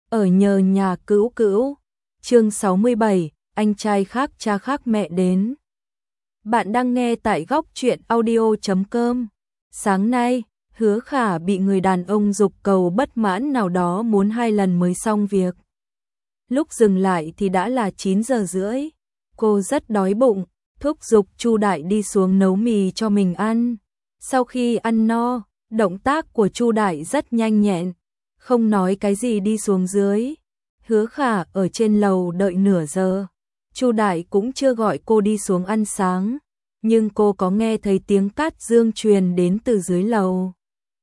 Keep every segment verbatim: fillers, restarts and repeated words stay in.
ở nhờ nhà cữu cữu. Chương sáu mươi bảy, anh trai khác cha khác mẹ đến. Bạn đang nghe tại góc truyện audio chấm com. Sáng nay, Hứa Khả bị người đàn ông giục cầu bất mãn nào đó muốn hai lần mới xong việc. Lúc dừng lại thì đã là chín giờ rưỡi. Cô rất đói bụng, thúc giục Chu Đại đi xuống nấu mì cho mình ăn. Sau khi ăn no, động tác của Chu Đại rất nhanh nhẹn, không nói cái gì đi xuống dưới. Hứa Khả ở trên lầu đợi nửa giờ. Chu Đại cũng chưa gọi cô đi xuống ăn sáng, nhưng cô có nghe thấy tiếng cát dương truyền đến từ dưới lầu.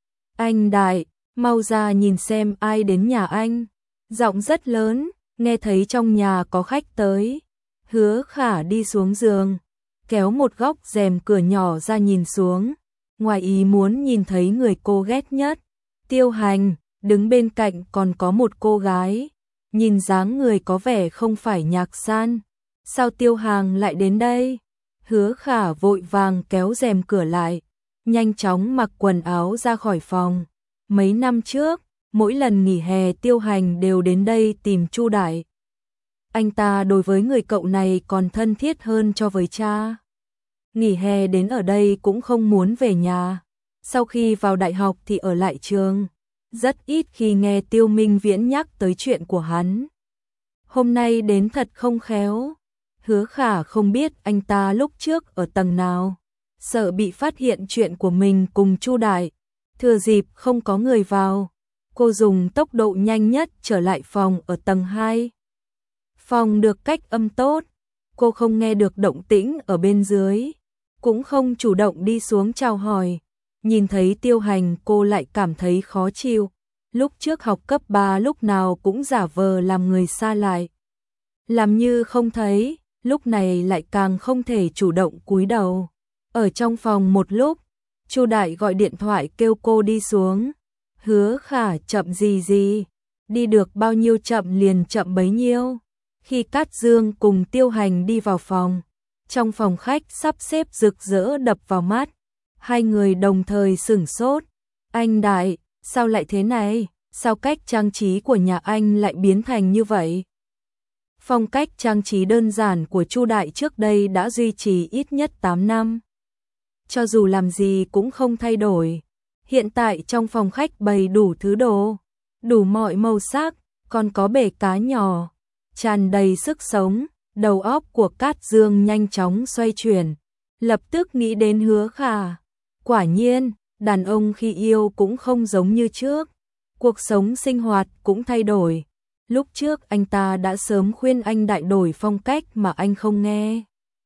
Anh Đại, mau ra nhìn xem ai đến nhà anh. Giọng rất lớn, nghe thấy trong nhà có khách tới. Hứa Khả đi xuống giường, kéo một góc rèm cửa nhỏ ra nhìn xuống. Ngoài ý muốn nhìn thấy người cô ghét nhất, Tiêu Hành, đứng bên cạnh còn có một cô gái. Nhìn dáng người có vẻ không phải Nhạc San. Sao Tiêu Hàng lại đến đây? Hứa Khả vội vàng kéo rèm cửa lại, nhanh chóng mặc quần áo ra khỏi phòng. Mấy năm trước, mỗi lần nghỉ hè Tiêu Hành đều đến đây tìm Chu Đại. Anh ta đối với người cậu này còn thân thiết hơn cho với cha. Nghỉ hè đến ở đây cũng không muốn về nhà. Sau khi vào đại học thì ở lại trường. Rất ít khi nghe Tiêu Minh Viễn nhắc tới chuyện của hắn. Hôm nay đến thật không khéo. Hứa Khả không biết anh ta lúc trước ở tầng nào. Sợ bị phát hiện chuyện của mình cùng Chu Đại. Thừa dịp không có người vào, cô dùng tốc độ nhanh nhất trở lại phòng ở tầng hai. Phòng được cách âm tốt, cô không nghe được động tĩnh ở bên dưới, cũng không chủ động đi xuống chào hỏi. Nhìn thấy Tiêu Hành cô lại cảm thấy khó chịu. Lúc trước học cấp ba lúc nào cũng giả vờ làm người xa lại, làm như không thấy, lúc này lại càng không thể chủ động cúi đầu. Ở trong phòng một lúc, Chu Đại gọi điện thoại kêu cô đi xuống. Hứa Khả chậm gì gì, đi được bao nhiêu chậm liền chậm bấy nhiêu. Khi Cát Dương cùng Tiêu Hành đi vào phòng, trong phòng khách sắp xếp rực rỡ đập vào mắt. Hai người đồng thời sửng sốt. Anh Đại, sao lại thế này? Sao cách trang trí của nhà anh lại biến thành như vậy? Phong cách trang trí đơn giản của Chu Đại trước đây đã duy trì ít nhất tám năm. Cho dù làm gì cũng không thay đổi. Hiện tại trong phòng khách bày đủ thứ đồ, đủ mọi màu sắc, còn có bể cá nhỏ, tràn đầy sức sống. Đầu óc của Cát Dương nhanh chóng xoay chuyển, lập tức nghĩ đến Hứa Khả. Quả nhiên, đàn ông khi yêu cũng không giống như trước, cuộc sống sinh hoạt cũng thay đổi. Lúc trước anh ta đã sớm khuyên anh Đại đổi phong cách mà anh không nghe.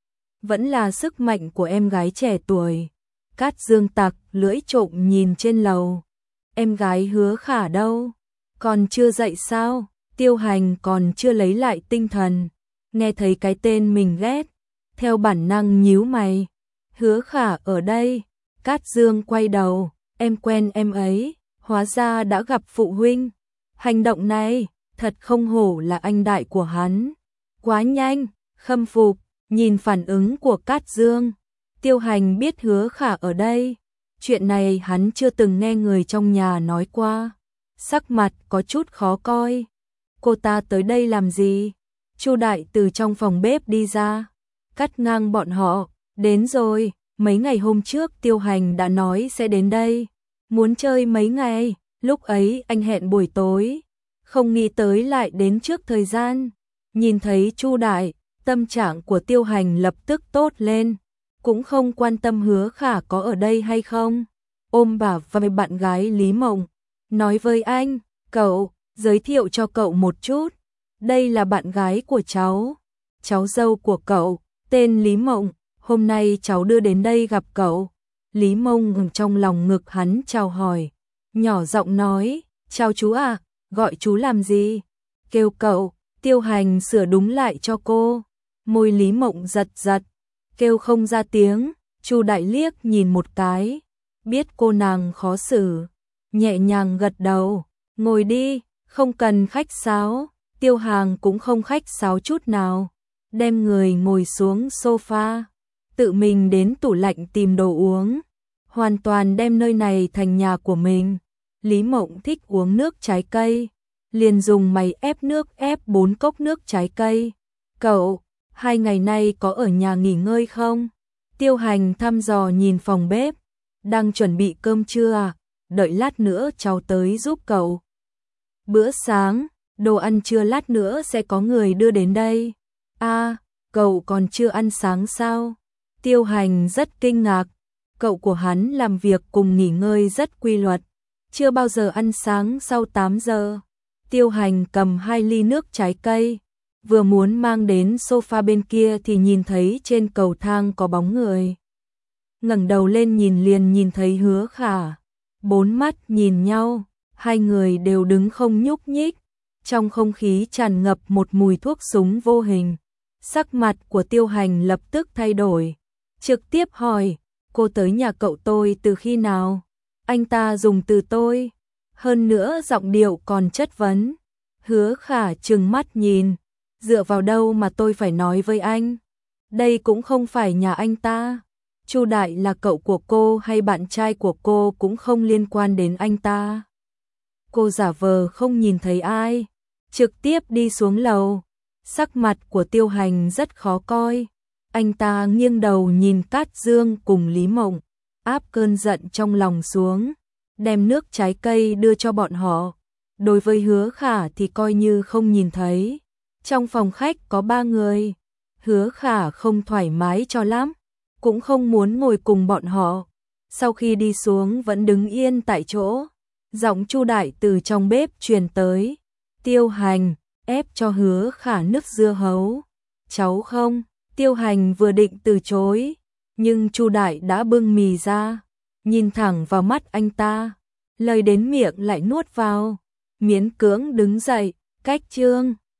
Vẫn là sức mạnh của em gái trẻ tuổi. Cát Dương tặc lưỡi trộm nhìn trên lầu. Em gái Hứa Khả đâu? Còn chưa dậy sao? Tiêu Hành còn chưa lấy lại tinh thần. Nghe thấy cái tên mình ghét, theo bản năng nhíu mày. Hứa Khả ở đây. Cát Dương quay đầu, em quen em ấy, hóa ra đã gặp phụ huynh. Hành động này, thật không hổ là anh Đại của hắn. Quá nhanh, khâm phục, nhìn phản ứng của Cát Dương. Tiêu Hành biết Hứa Khả ở đây. Chuyện này hắn chưa từng nghe người trong nhà nói qua. Sắc mặt có chút khó coi. Cô ta tới đây làm gì? Chu Đại từ trong phòng bếp đi ra, cắt ngang bọn họ. Đến rồi. Mấy ngày hôm trước Tiêu Hành đã nói sẽ đến đây, muốn chơi mấy ngày, lúc ấy anh hẹn buổi tối, không nghĩ tới lại đến trước thời gian. Nhìn thấy Chu Đại, tâm trạng của Tiêu Hành lập tức tốt lên, cũng không quan tâm Hứa Khả có ở đây hay không. Ôm bà vai bạn gái Lý Mộng, nói với anh, cậu, giới thiệu cho cậu một chút, đây là bạn gái của cháu, cháu dâu của cậu, tên Lý Mộng. Hôm nay cháu đưa đến đây gặp cậu. Lý Mông trong lòng ngực hắn chào hỏi, nhỏ giọng nói, chào chú à, gọi chú làm gì? Kêu cậu. Tiêu Hành sửa đúng lại cho cô. Môi Lý Mộng giật giật, kêu không ra tiếng. Chu Đại liếc nhìn một cái, biết cô nàng khó xử, nhẹ nhàng gật đầu, ngồi đi, không cần khách sáo. Tiêu Hàng cũng không khách sáo chút nào, đem người ngồi xuống sofa. Tự mình đến tủ lạnh tìm đồ uống, hoàn toàn đem nơi này thành nhà của mình. Lý Mộng thích uống nước trái cây, liền dùng máy ép nước ép bốn cốc nước trái cây. Cậu, hai ngày nay có ở nhà nghỉ ngơi không? Tiêu Hành thăm dò nhìn phòng bếp, đang chuẩn bị cơm trưa à? Đợi lát nữa cháu tới giúp cậu. Bữa sáng, đồ ăn trưa lát nữa sẽ có người đưa đến đây. À, cậu còn chưa ăn sáng sao? Tiêu Hành rất kinh ngạc, cậu của hắn làm việc cùng nghỉ ngơi rất quy luật, chưa bao giờ ăn sáng sau tám giờ. Tiêu Hành cầm hai ly nước trái cây, vừa muốn mang đến sofa bên kia thì nhìn thấy trên cầu thang có bóng người. Ngẩng đầu lên nhìn liền nhìn thấy Hứa Khả, bốn mắt nhìn nhau, hai người đều đứng không nhúc nhích, trong không khí tràn ngập một mùi thuốc súng vô hình. Sắc mặt của Tiêu Hành lập tức thay đổi, trực tiếp hỏi, cô tới nhà cậu tôi từ khi nào? Anh ta dùng từ tôi, hơn nữa giọng điệu còn chất vấn. Hứa Khả trừng mắt nhìn, dựa vào đâu mà tôi phải nói với anh? Đây cũng không phải nhà anh ta. Chu Đại là cậu của cô hay bạn trai của cô cũng không liên quan đến anh ta. Cô giả vờ không nhìn thấy ai, trực tiếp đi xuống lầu. Sắc mặt của Tiêu Hành rất khó coi. Anh ta nghiêng đầu nhìn Cát Dương cùng Lý Mộng, áp cơn giận trong lòng xuống, đem nước trái cây đưa cho bọn họ. Đối với Hứa Khả thì coi như không nhìn thấy. Trong phòng khách có ba người, Hứa Khả không thoải mái cho lắm, cũng không muốn ngồi cùng bọn họ. Sau khi đi xuống vẫn đứng yên tại chỗ. Giọng Chu Đại từ trong bếp truyền tới, Tiêu Hành, ép cho Hứa Khả nước dưa hấu. Cháu không? Tiêu Hành vừa định từ chối, nhưng Chu Đại đã bưng mì ra, nhìn thẳng vào mắt anh ta, lời đến miệng lại nuốt vào, miễn cưỡng đứng dậy, cách Trương.